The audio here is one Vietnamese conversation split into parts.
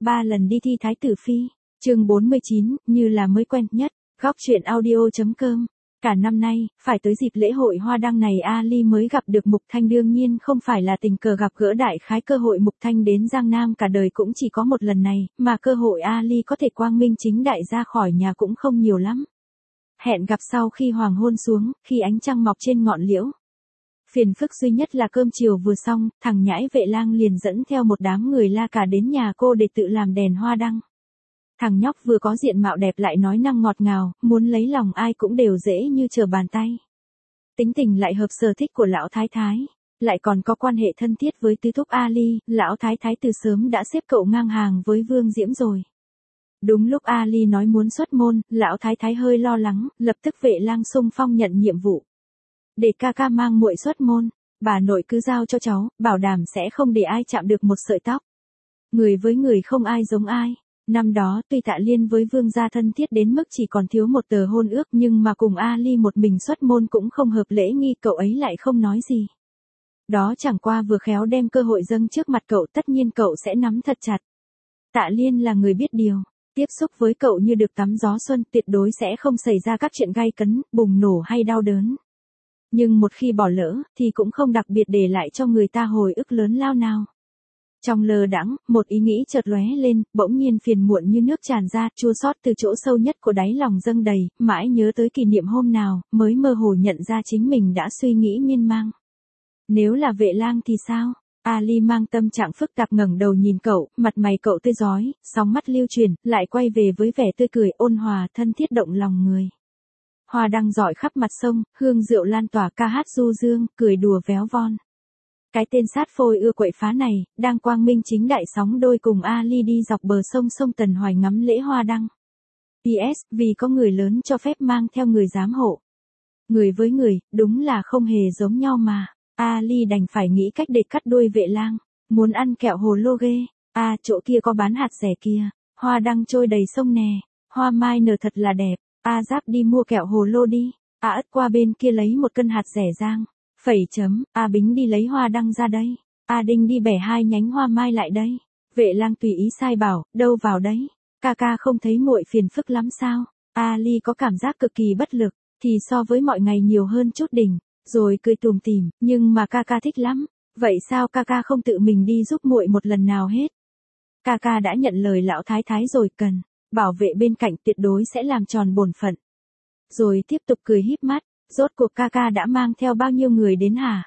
3 lần đi thi thái tử phi. Chương 49, như là mới quen nhất. Góc truyện audio.com. Cả năm nay, phải tới dịp lễ hội hoa đăng này Ali mới gặp được Mục Thanh, đương nhiên không phải là tình cờ gặp gỡ, đại khái cơ hội Mục Thanh đến Giang Nam cả đời cũng chỉ có một lần này, mà cơ hội Ali có thể quang minh chính đại ra khỏi nhà cũng không nhiều lắm. Hẹn gặp sau khi hoàng hôn xuống, khi ánh trăng mọc trên ngọn liễu. Phiền phức duy nhất là cơm chiều vừa xong, thằng nhãi vệ lang liền dẫn theo một đám người la cả đến nhà cô để tự làm đèn hoa đăng. Thằng nhóc vừa có diện mạo đẹp lại nói năng ngọt ngào, muốn lấy lòng ai cũng đều dễ như trở bàn tay. Tính tình lại hợp sở thích của lão thái thái, lại còn có quan hệ thân thiết với tứ thúc Ali, lão thái thái từ sớm đã xếp cậu ngang hàng với Vương Diễm rồi. Đúng lúc Ali nói muốn xuất môn, lão thái thái hơi lo lắng, lập tức vệ lang xung phong nhận nhiệm vụ. Để ca ca mang muội xuất môn, bà nội cứ giao cho cháu, bảo đảm sẽ không để ai chạm được một sợi tóc. Người với người không ai giống ai. Năm đó tuy Tạ Liên với Vương gia thân thiết đến mức chỉ còn thiếu một tờ hôn ước, nhưng mà cùng Ali một mình xuất môn cũng không hợp lễ nghi, cậu ấy lại không nói gì. Đó chẳng qua vừa khéo đem cơ hội dâng trước mặt cậu, tất nhiên cậu sẽ nắm thật chặt. Tạ Liên là người biết điều, tiếp xúc với cậu như được tắm gió xuân, tuyệt đối sẽ không xảy ra các chuyện gay cấn, bùng nổ hay đau đớn. Nhưng một khi bỏ lỡ, thì cũng không đặc biệt để lại cho người ta hồi ức lớn lao nào. Trong lơ đãng, một ý nghĩ chợt lóe lên, bỗng nhiên phiền muộn như nước tràn ra, chua xót từ chỗ sâu nhất của đáy lòng dâng đầy, mãi nhớ tới kỷ niệm hôm nào, mới mơ hồ nhận ra chính mình đã suy nghĩ miên man. Nếu là vệ lang thì sao? Ali mang tâm trạng phức tạp ngẩng đầu nhìn cậu, mặt mày cậu tươi rói, sóng mắt lưu chuyển, lại quay về với vẻ tươi cười ôn hòa, thân thiết động lòng người. Hoa đăng rọi khắp mặt sông, hương rượu lan tỏa, ca hát du dương, cười đùa véo von. Cái tên sát phôi ưa quậy phá này, đang quang minh chính đại sóng đôi cùng Ali đi dọc bờ sông sông Tần Hoài ngắm lễ hoa đăng. PS, vì có người lớn cho phép mang theo người giám hộ. Người với người, đúng là không hề giống nhau mà. Ali đành phải nghĩ cách để cắt đuôi vệ lang. Muốn ăn kẹo hồ lô ghê. Chỗ kia có bán hạt rẻ kia. Hoa đăng trôi đầy sông nè. Hoa mai nở thật là đẹp. Giáp đi mua kẹo hồ lô đi. Ất qua bên kia lấy một cân hạt rẻ rang. Bính đi lấy hoa đăng ra đây. Đinh đi bẻ 2 nhánh hoa mai lại đây. Vệ lang tùy ý sai bảo, đâu vào đấy. Ca ca không thấy muội phiền phức lắm sao? Ali có cảm giác cực kỳ bất lực, thì so với mọi ngày nhiều hơn chút đỉnh, rồi cười tủm tỉm, nhưng mà ca ca thích lắm. Vậy sao ca ca không tự mình đi giúp muội một lần nào hết? Ca ca đã nhận lời lão thái thái rồi, cần bảo vệ bên cạnh, tuyệt đối sẽ làm tròn bổn phận. Rồi tiếp tục cười híp mắt. Rốt cuộc ca ca đã mang theo bao nhiêu người đến hả?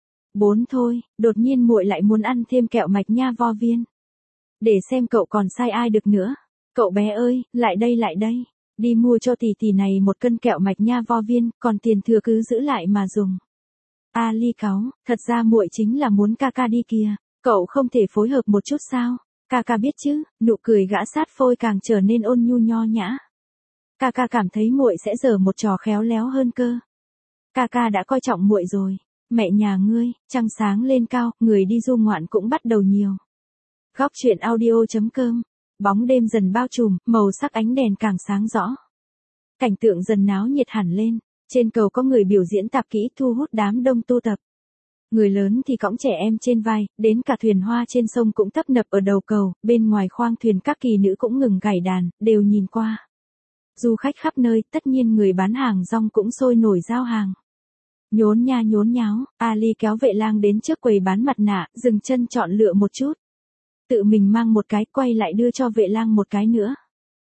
4 thôi, đột nhiên muội lại muốn ăn thêm kẹo mạch nha vo viên. Để xem cậu còn sai ai được nữa. Cậu bé ơi, lại đây. Đi mua cho tỷ này 1 cân kẹo mạch nha vo viên, còn tiền thừa cứ giữ lại mà dùng. Ali cáu, thật ra muội chính là muốn ca ca đi kìa. Cậu không thể phối hợp một chút sao? Ca ca biết chứ, nụ cười gã sát phôi càng trở nên ôn nhu nho nhã. Ca ca cảm thấy muội sẽ giở một trò khéo léo hơn cơ. Ca ca đã coi trọng muội rồi. Mẹ nhà ngươi, trăng sáng lên cao, người đi du ngoạn cũng bắt đầu nhiều. Góc truyện audio.com. Bóng đêm dần bao trùm, màu sắc ánh đèn càng sáng rõ. Cảnh tượng dần náo nhiệt hẳn lên. Trên cầu có người biểu diễn tạp kỹ thu hút đám đông tu tập. Người lớn thì cõng trẻ em trên vai, đến cả thuyền hoa trên sông cũng tấp nập ở đầu cầu, bên ngoài khoang thuyền các kỳ nữ cũng ngừng gảy đàn, đều nhìn qua. Du khách khắp nơi, tất nhiên người bán hàng rong cũng sôi nổi giao hàng. Nhốn nháo, Ali kéo vệ lang đến trước quầy bán mặt nạ, dừng chân chọn lựa một chút. Tự mình mang một cái, quay lại đưa cho vệ lang một cái nữa.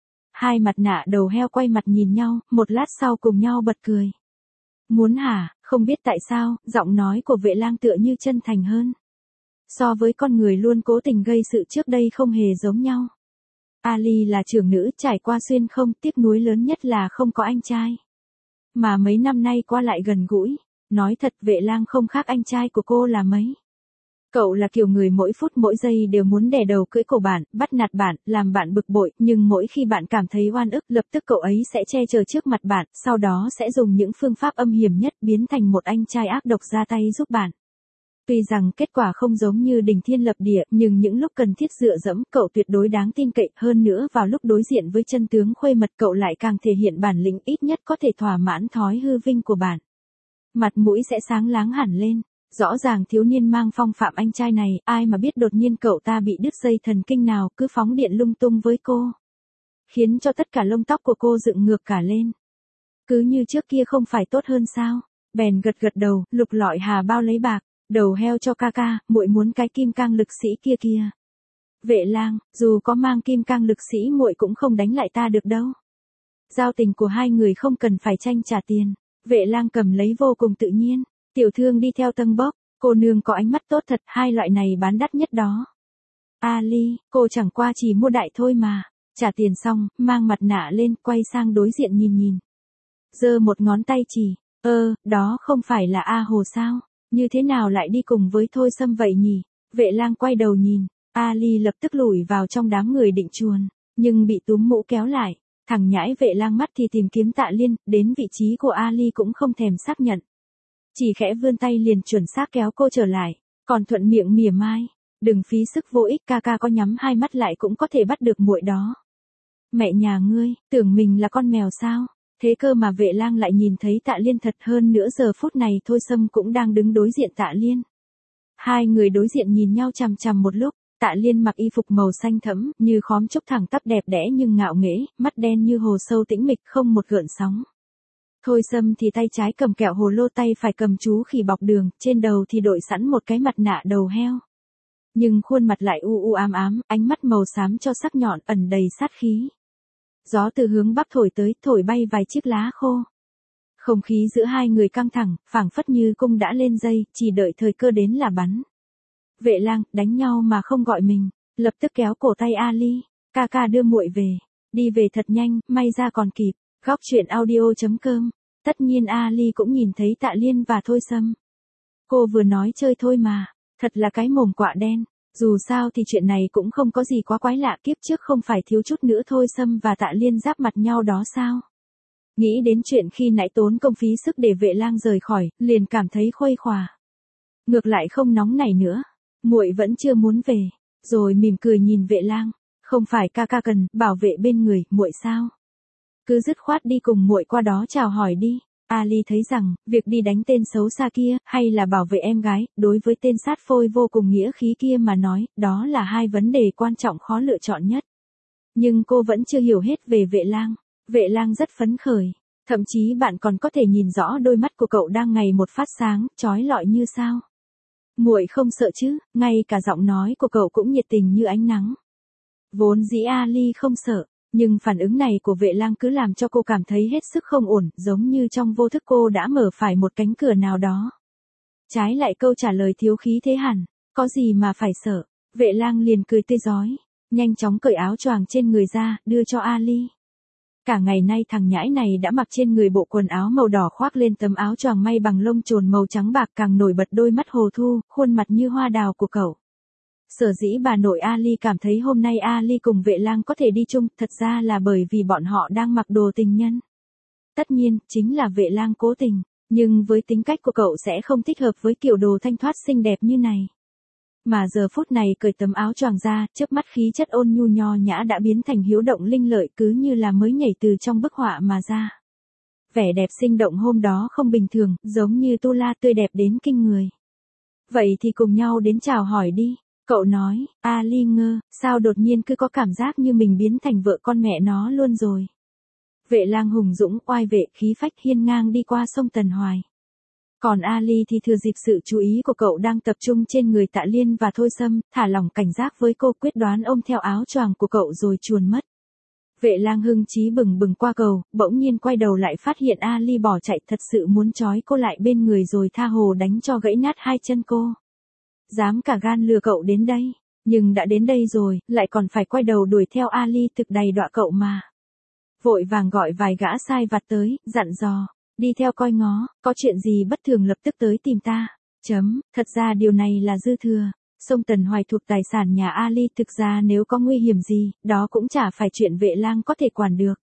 2 mặt nạ đầu heo quay mặt nhìn nhau, một lát sau cùng nhau bật cười. Muốn hả? Không biết tại sao, giọng nói của vệ lang tựa như chân thành hơn. So với con người luôn cố tình gây sự trước đây không hề giống nhau. Ali là trưởng nữ, trải qua xuyên không, tiếc nuối lớn nhất là không có anh trai. Mà mấy năm nay qua lại gần gũi. Nói thật, vệ lang không khác anh trai của cô là mấy. Cậu là kiểu người mỗi phút mỗi giây đều muốn đè đầu cưỡi cổ bạn, bắt nạt bạn, làm bạn bực bội, nhưng mỗi khi bạn cảm thấy oan ức, lập tức cậu ấy sẽ che chở trước mặt bạn, sau đó sẽ dùng những phương pháp âm hiểm nhất biến thành một anh trai ác độc ra tay giúp bạn. Tuy rằng kết quả không giống như đỉnh thiên lập địa, nhưng những lúc cần thiết dựa dẫm, cậu tuyệt đối đáng tin cậy, hơn nữa vào lúc đối diện với chân tướng khuê mật cậu lại càng thể hiện bản lĩnh, ít nhất có thể thỏa mãn thói hư vinh của bạn. Mặt mũi sẽ sáng láng hẳn lên. Rõ ràng thiếu niên mang phong phạm anh trai này, ai mà biết đột nhiên cậu ta bị đứt dây thần kinh nào cứ phóng điện lung tung với cô. Khiến cho tất cả lông tóc của cô dựng ngược cả lên. Cứ như trước kia không phải tốt hơn sao? Bèn gật gật đầu, lục lọi hà bao lấy bạc, đầu heo cho ca ca, muội muốn cái kim cang lực sĩ kia kìa. Vệ Lang, dù có mang kim cang lực sĩ muội cũng không đánh lại ta được đâu. Giao tình của hai người không cần phải tranh trả tiền. Vệ Lang cầm lấy vô cùng tự nhiên. Tiểu thương đi theo tâng bốc, cô nương có ánh mắt tốt thật, hai loại này bán đắt nhất đó. Ali, cô chẳng qua chỉ mua đại thôi mà. Trả tiền xong, mang mặt nạ lên, quay sang đối diện nhìn. Giơ một ngón tay chỉ, đó không phải là A Hồ sao? Như thế nào lại đi cùng với Thôi Sâm vậy nhỉ? Vệ Lang quay đầu nhìn, Ali lập tức lủi vào trong đám người định chuồn, nhưng bị túm mũ kéo lại. Thằng nhãi Vệ Lang mắt thì tìm kiếm Tạ Liên, đến vị trí của Ali cũng không thèm xác nhận. Chỉ khẽ vươn tay liền chuẩn xác kéo cô trở lại, còn thuận miệng mỉa mai, đừng phí sức vô ích, ca ca có nhắm hai mắt lại cũng có thể bắt được muội đó. Mẹ nhà ngươi, tưởng mình là con mèo sao? Thế cơ mà Vệ Lang lại nhìn thấy Tạ Liên thật, hơn nữa giờ phút này Thôi Sâm cũng đang đứng đối diện Tạ Liên. Hai người đối diện nhìn nhau chằm chằm một lúc, Tạ Liên mặc y phục màu xanh thẫm, như khóm trúc thẳng tắp đẹp đẽ nhưng ngạo nghễ, mắt đen như hồ sâu tĩnh mịch không một gợn sóng. Thôi Sâm thì tay trái cầm kẹo hồ lô, tay phải cầm chú khỉ bọc đường, trên đầu thì đội sẵn một cái mặt nạ đầu heo. Nhưng khuôn mặt lại u ám, ánh mắt màu xám cho sắc nhọn ẩn đầy sát khí. Gió từ hướng bắc thổi tới, thổi bay vài chiếc lá khô. Không khí giữa hai người căng thẳng, phảng phất như cung đã lên dây, chỉ đợi thời cơ đến là bắn. Vệ Lang, đánh nhau mà không gọi mình, lập tức kéo cổ tay Ali, ca ca đưa muội về, đi về thật nhanh, may ra còn kịp. Góc truyện audio.com. Tất nhiên Ali cũng nhìn thấy Tạ Liên và Thôi Sâm. Cô vừa nói chơi thôi mà, thật là cái mồm quạ đen. Dù sao thì chuyện này cũng không có gì quá quái lạ, kiếp trước không phải thiếu chút nữa Thôi Sâm và Tạ Liên giáp mặt nhau đó sao? Nghĩ đến chuyện khi nãy tốn công phí sức để Vệ Lang rời khỏi, liền cảm thấy khuây khỏa. Ngược lại không nóng nảy nữa, muội vẫn chưa muốn về, rồi mỉm cười nhìn Vệ Lang, không phải ca ca cần bảo vệ bên người muội sao? Cứ dứt khoát đi cùng muội qua đó chào hỏi đi. Ali thấy rằng, việc đi đánh tên xấu xa kia, hay là bảo vệ em gái, đối với tên sát phôi vô cùng nghĩa khí kia mà nói, đó là hai vấn đề quan trọng khó lựa chọn nhất. Nhưng cô vẫn chưa hiểu hết về Vệ Lang. Vệ Lang rất phấn khởi. Thậm chí bạn còn có thể nhìn rõ đôi mắt của cậu đang ngày một phát sáng, chói lọi như sao. Muội không sợ chứ, ngay cả giọng nói của cậu cũng nhiệt tình như ánh nắng. Vốn dĩ Ali không sợ. Nhưng phản ứng này của Vệ Lang cứ làm cho cô cảm thấy hết sức không ổn, giống như trong vô thức cô đã mở phải một cánh cửa nào đó. Trái lại câu trả lời thiếu khí thế hẳn, có gì mà phải sợ. Vệ Lang liền cười tươi rói, nhanh chóng cởi áo choàng trên người ra, đưa cho Ali. Cả ngày nay thằng nhãi này đã mặc trên người bộ quần áo màu đỏ, khoác lên tấm áo choàng may bằng lông chồn màu trắng bạc, càng nổi bật đôi mắt hồ thu, khuôn mặt như hoa đào của cậu. Sở dĩ bà nội Ali cảm thấy hôm nay Ali cùng Vệ Lang có thể đi chung, thật ra là bởi vì bọn họ đang mặc đồ tình nhân. Tất nhiên, chính là Vệ Lang cố tình, nhưng với tính cách của cậu sẽ không thích hợp với kiểu đồ thanh thoát xinh đẹp như này. Mà giờ phút này cởi tấm áo choàng ra, chớp mắt khí chất ôn nhu nho nhã đã biến thành hiếu động linh lợi, cứ như là mới nhảy từ trong bức họa mà ra. Vẻ đẹp sinh động hôm đó không bình thường, giống như tu la tươi đẹp đến kinh người. Vậy thì cùng nhau đến chào hỏi đi. Cậu nói, Ali ngơ, sao đột nhiên cứ có cảm giác như mình biến thành vợ con mẹ nó luôn rồi. Vệ Lang hùng dũng, oai vệ, khí phách hiên ngang đi qua sông Tần Hoài. Còn Ali thì thừa dịp sự chú ý của cậu đang tập trung trên người Tạ Liên và Thôi Sâm, thả lỏng cảnh giác với cô, quyết đoán ôm theo áo choàng của cậu rồi chuồn mất. Vệ Lang hưng chí bừng bừng qua cầu, bỗng nhiên quay đầu lại phát hiện Ali bỏ chạy, thật sự muốn trói cô lại bên người rồi tha hồ đánh cho gãy nát hai chân cô. Dám cả gan lừa cậu đến đây, nhưng đã đến đây rồi, lại còn phải quay đầu đuổi theo Ali, thực đầy đọa cậu mà. Vội vàng gọi vài gã sai vặt tới, dặn dò, đi theo coi ngó, có chuyện gì bất thường lập tức tới tìm ta. Thật ra điều này là dư thừa, sông Tần Hoài thuộc tài sản nhà Ali, thực ra nếu có nguy hiểm gì, đó cũng chả phải chuyện Vệ Lang có thể quản được.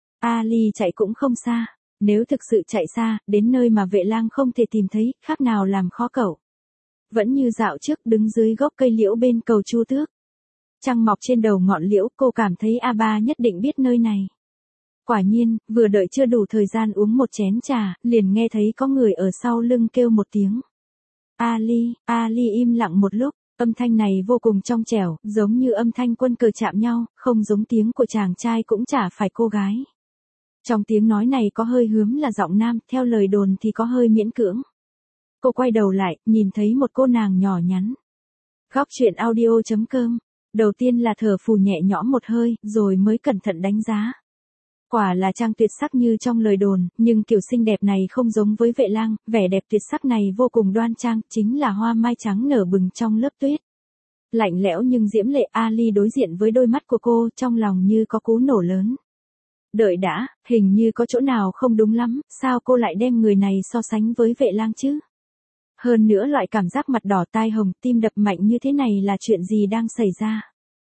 Ali chạy cũng không xa, nếu thực sự chạy xa, đến nơi mà Vệ Lang không thể tìm thấy, khác nào làm khó cậu. Vẫn như dạo trước đứng dưới gốc cây liễu bên cầu Chu Tước. Trăng mọc trên đầu ngọn liễu, cô cảm thấy A3 nhất định biết nơi này. Quả nhiên, vừa đợi chưa đủ thời gian uống một chén trà, liền nghe thấy có người ở sau lưng kêu một tiếng. Ali im lặng một lúc, âm thanh này vô cùng trong trẻo, giống như âm thanh quân cờ chạm nhau, không giống tiếng của chàng trai cũng chả phải cô gái. Trong tiếng nói này có hơi hướm là giọng nam, theo lời đồn thì có hơi miễn cưỡng. Cô quay đầu lại, nhìn thấy một cô nàng nhỏ nhắn. Góc truyện audio.com. Đầu tiên là thở phù nhẹ nhõm một hơi, rồi mới cẩn thận đánh giá. Quả là trang tuyệt sắc như trong lời đồn, nhưng kiểu xinh đẹp này không giống với Vệ Lang, vẻ đẹp tuyệt sắc này vô cùng đoan trang, chính là hoa mai trắng nở bừng trong lớp tuyết. Lạnh lẽo nhưng diễm lệ, Ali đối diện với đôi mắt của cô, trong lòng như có cú nổ lớn. Đợi đã, hình như có chỗ nào không đúng lắm, sao cô lại đem người này so sánh với Vệ Lang chứ? Hơn nữa loại cảm giác mặt đỏ tai hồng, tim đập mạnh như thế này là chuyện gì đang xảy ra?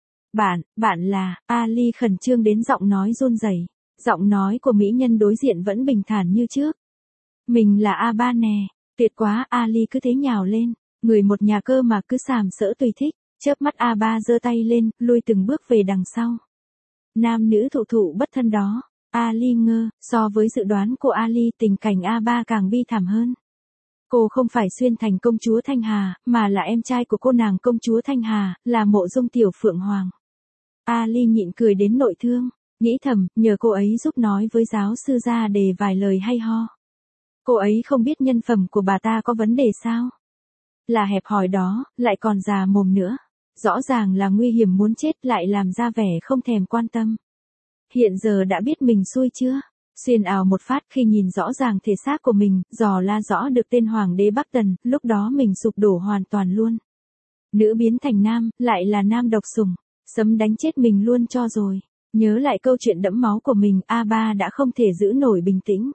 Bạn là, Ali khẩn trương đến giọng nói run rẩy. Giọng nói của mỹ nhân đối diện vẫn bình thản như trước. Mình là A3 nè, tuyệt quá, Ali cứ thế nhào lên, người một nhà cơ mà cứ sàm sỡ tùy thích, chớp mắt A3 giơ tay lên, lui từng bước về đằng sau. Nam nữ thụ thụ bất thân đó, Ali ngơ, so với dự đoán của Ali tình cảnh A3 càng bi thảm hơn. Cô không phải Xuyên Thành công chúa Thanh Hà, mà là em trai của cô nàng công chúa Thanh Hà, là Mộ Dung Tiểu Phượng Hoàng. Ali nhịn cười đến nội thương. Nghĩ thầm, nhờ cô ấy giúp nói với giáo sư ra đề vài lời hay ho. Cô ấy không biết nhân phẩm của bà ta có vấn đề sao? Là hẹp hòi đó, lại còn già mồm nữa. Rõ ràng là nguy hiểm muốn chết lại làm ra vẻ không thèm quan tâm. Hiện giờ đã biết mình xui chưa? Xuyên ào một phát khi nhìn rõ ràng thể xác của mình, dò la rõ được tên Hoàng đế Bắc Tần, lúc đó mình sụp đổ hoàn toàn luôn. Nữ biến thành nam, lại là nam độc sủng. Sấm đánh chết mình luôn cho rồi. Nhớ lại câu chuyện đẫm máu của mình, A3 đã không thể giữ nổi bình tĩnh.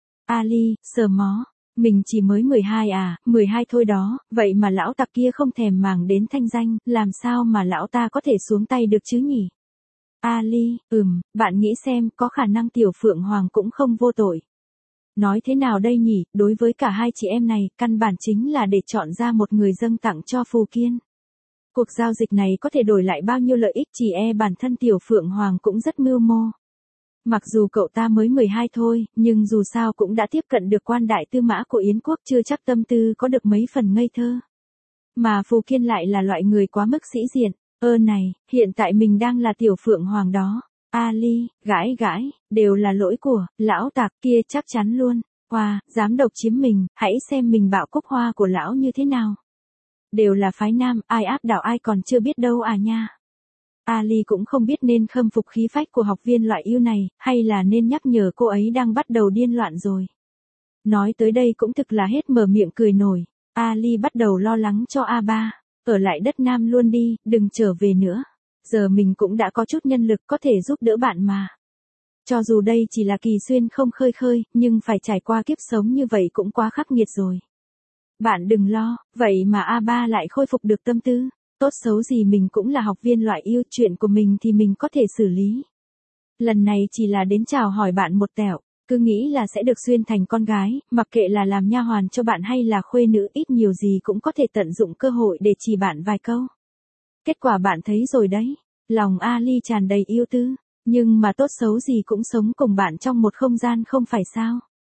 Ali, sờ mó, mình chỉ mới 12 à, 12 thôi đó, vậy mà lão tặc kia không thèm màng đến thanh danh, làm sao mà lão ta có thể xuống tay được chứ nhỉ? Ali, bạn nghĩ xem, có khả năng Tiểu Phượng Hoàng cũng không vô tội. Nói thế nào đây nhỉ, đối với cả hai chị em này, căn bản chính là để chọn ra một người dâng tặng cho Phù Kiên. Cuộc giao dịch này có thể đổi lại bao nhiêu lợi ích, chỉ bản thân Tiểu Phượng Hoàng cũng rất mưu mô. Mặc dù cậu ta mới 12 thôi, nhưng dù sao cũng đã tiếp cận được quan đại tư mã của Yến quốc, chưa chắc tâm tư có được mấy phần ngây thơ. Mà Phù Kiên lại là loại người quá mức sĩ diện. Này, hiện tại mình đang là Tiểu Phượng Hoàng đó. Ali, gãi, đều là lỗi của lão tặc kia chắc chắn luôn. Wow, dám độc chiếm mình, hãy xem mình bạo cúc hoa của lão như thế nào. Đều là phái nam, ai áp đảo ai còn chưa biết đâu à nha. Ali cũng không biết nên khâm phục khí phách của học viên loại yêu này, hay là nên nhắc nhở cô ấy đang bắt đầu điên loạn rồi. Nói tới đây cũng thực là hết mở miệng cười nổi. Ali bắt đầu lo lắng cho A3. Ở lại đất Nam luôn đi, đừng trở về nữa. Giờ mình cũng đã có chút nhân lực có thể giúp đỡ bạn mà. Cho dù đây chỉ là kỳ xuyên không khơi, nhưng phải trải qua kiếp sống như vậy cũng quá khắc nghiệt rồi. Bạn đừng lo, vậy mà A3 lại khôi phục được tâm tư. Tốt xấu gì mình cũng là học viên loại yêu, chuyện của mình thì mình có thể xử lý. Lần này chỉ là đến chào hỏi bạn một tẹo, cứ nghĩ là sẽ được xuyên thành con gái, mặc kệ là làm nha hoàn cho bạn hay là khuê nữ, ít nhiều gì cũng có thể tận dụng cơ hội để chỉ bạn vài câu. Kết quả bạn thấy rồi đấy, lòng Ali tràn đầy yêu tư, nhưng mà tốt xấu gì cũng sống cùng bạn trong một không gian không phải sao.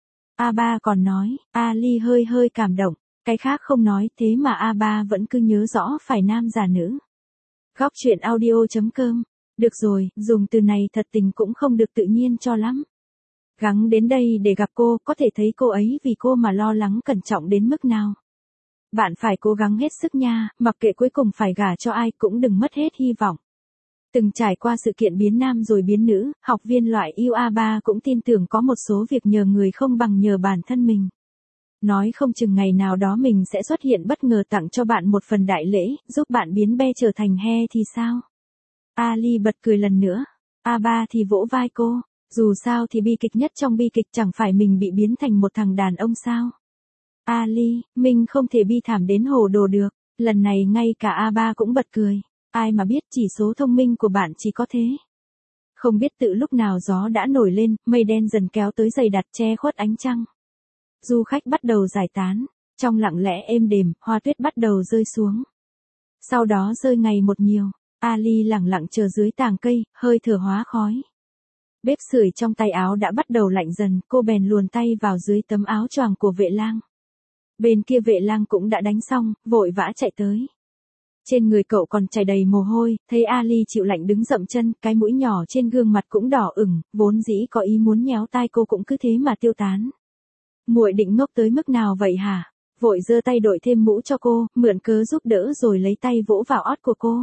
A3 còn nói, Ali hơi cảm động. Cái khác không nói, thế mà A3 vẫn cứ nhớ rõ phải nam giả nữ. Góc truyện audio.com. Được rồi, dùng từ này thật tình cũng không được tự nhiên cho lắm. Gắng đến đây để gặp cô, có thể thấy cô ấy vì cô mà lo lắng cẩn trọng đến mức nào. Bạn phải cố gắng hết sức nha, mặc kệ cuối cùng phải gả cho ai cũng đừng mất hết hy vọng. Từng trải qua sự kiện biến nam rồi biến nữ, học viên loại yêu A3 cũng tin tưởng có một số việc nhờ người không bằng nhờ bản thân mình. Nói không chừng ngày nào đó mình sẽ xuất hiện bất ngờ tặng cho bạn một phần đại lễ, giúp bạn biến be trở thành he thì sao? Ali bật cười lần nữa. A3 thì vỗ vai cô. Dù sao thì bi kịch nhất trong bi kịch chẳng phải mình bị biến thành một thằng đàn ông sao? Ali, mình không thể bi thảm đến hồ đồ được. Lần này ngay cả A3 cũng bật cười. Ai mà biết chỉ số thông minh của bạn chỉ có thế. Không biết tự lúc nào gió đã nổi lên, mây đen dần kéo tới dày đặc che khuất ánh trăng. Du khách bắt đầu giải tán, trong lặng lẽ êm đềm, hoa tuyết bắt đầu rơi xuống. Sau đó rơi ngày một nhiều, Ali lặng lặng chờ dưới tàng cây, hơi thở hóa khói. Bếp sưởi trong tay áo đã bắt đầu lạnh dần, cô bèn luồn tay vào dưới tấm áo choàng của Vệ Lang. Bên kia vệ lang cũng đã đánh xong, vội vã chạy tới. Trên người cậu còn chảy đầy mồ hôi, thấy Ali chịu lạnh đứng dậm chân, cái mũi nhỏ trên gương mặt cũng đỏ ửng, vốn dĩ có ý muốn nhéo tai cô cũng cứ thế mà tiêu tán. Muội định ngốc tới mức nào vậy hả? Vội giơ tay đội thêm mũ cho cô, mượn cớ giúp đỡ rồi lấy tay vỗ vào ót của cô.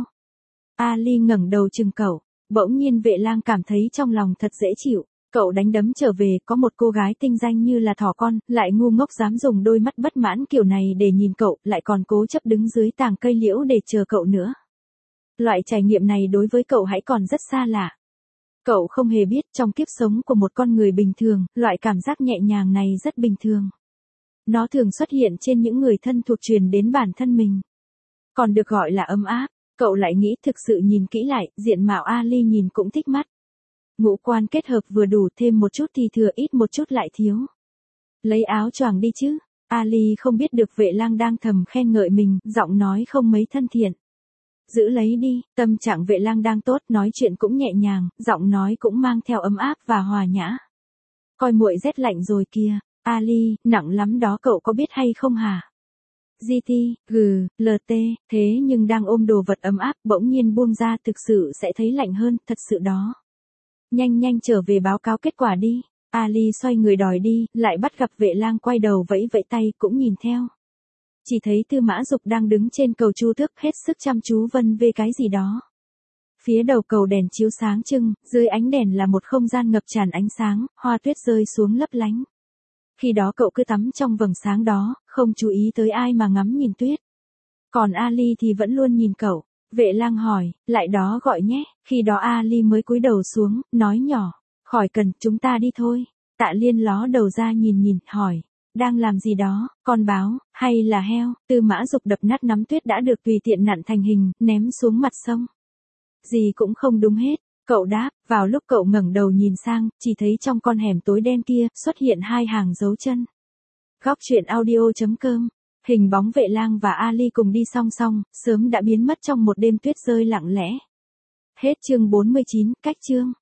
Ali ngẩng đầu chừng cậu, bỗng nhiên vệ lang cảm thấy trong lòng thật dễ chịu. Cậu đánh đấm trở về, có một cô gái tinh danh như là thỏ con, lại ngu ngốc dám dùng đôi mắt bất mãn kiểu này để nhìn cậu, lại còn cố chấp đứng dưới tàng cây liễu để chờ cậu nữa. Loại trải nghiệm này đối với cậu hãy còn rất xa lạ. Cậu không hề biết trong kiếp sống của một con người bình thường, loại cảm giác nhẹ nhàng này rất bình thường. Nó thường xuất hiện trên những người thân thuộc truyền đến bản thân mình. Còn được gọi là ấm áp, cậu lại nghĩ thực sự nhìn kỹ lại, diện mạo Ali nhìn cũng thích mắt. Ngũ quan kết hợp vừa đủ, thêm một chút thì thừa, ít một chút lại thiếu. Lấy áo choàng đi chứ. Ali không biết được vệ lang đang thầm khen ngợi mình, giọng nói không mấy thân thiện. Giữ lấy đi, tâm trạng vệ lang đang tốt, nói chuyện cũng nhẹ nhàng, giọng nói cũng mang theo ấm áp và hòa nhã. Coi muội rét lạnh rồi kìa, Ali, nặng lắm đó cậu có biết hay không hả? GT, LT, thế nhưng đang ôm đồ vật ấm áp, bỗng nhiên buông ra thực sự sẽ thấy lạnh hơn, thật sự đó. Nhanh nhanh trở về báo cáo kết quả đi. Ali xoay người đòi đi, lại bắt gặp vệ lang quay đầu vẫy vẫy tay cũng nhìn theo. Chỉ thấy Tư Mã Dục đang đứng trên cầu Chu Tước hết sức chăm chú vân vê cái gì đó. Phía đầu cầu đèn chiếu sáng trưng, dưới ánh đèn là một không gian ngập tràn ánh sáng, hoa tuyết rơi xuống lấp lánh. Khi đó cậu cứ tắm trong vầng sáng đó, không chú ý tới ai mà ngắm nhìn tuyết. Còn Ali thì vẫn luôn nhìn cậu. Vệ lang hỏi, lại đó gọi nhé, khi đó Ali mới cúi đầu xuống, nói nhỏ, khỏi cần, chúng ta đi thôi. Tạ Liên ló đầu ra nhìn, hỏi, đang làm gì đó, con báo, hay là heo? Tư Mã Dục đập nát nắm tuyết đã được tùy tiện nặn thành hình, ném xuống mặt sông. Gì cũng không đúng hết, cậu đáp, vào lúc cậu ngẩng đầu nhìn sang, chỉ thấy trong con hẻm tối đen kia, xuất hiện hai hàng dấu chân. Góc truyện audio.com. Hình bóng vệ lang và Ali cùng đi song song, sớm đã biến mất trong một đêm tuyết rơi lặng lẽ. Hết chương 49, cách chương.